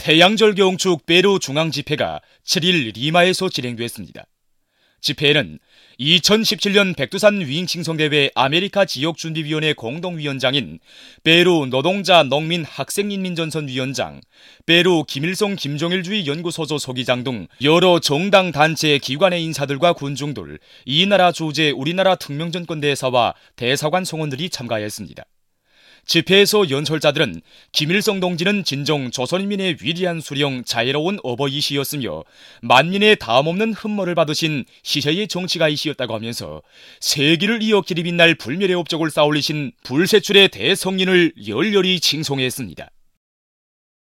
태양절경축 페루 중앙집회가 7일 리마에서 진행됐습니다. 집회에는 2017년 백두산 위잉칭송대회 아메리카 지역준비위원회 공동위원장인 페루 노동자 농민 학생인민전선 위원장, 페루 김일성 김정일주의 연구소조 소기장 등 여러 정당 단체 기관의 인사들과 군중들, 이 나라 주재 우리나라 특명전권 대사와 대사관 성원들이 참가했습니다. 집회에서 연설자들은 김일성 동지는 진정 조선인민의 위대한 수령, 자애로운 어버이시였으며 만민의 다음없는 흠모를 받으신 시세의 정치가이시였다고 하면서 세기를 이어 길이 빛날 불멸의 업적을 쌓아올리신 불세출의 대성인을 열렬히 칭송했습니다.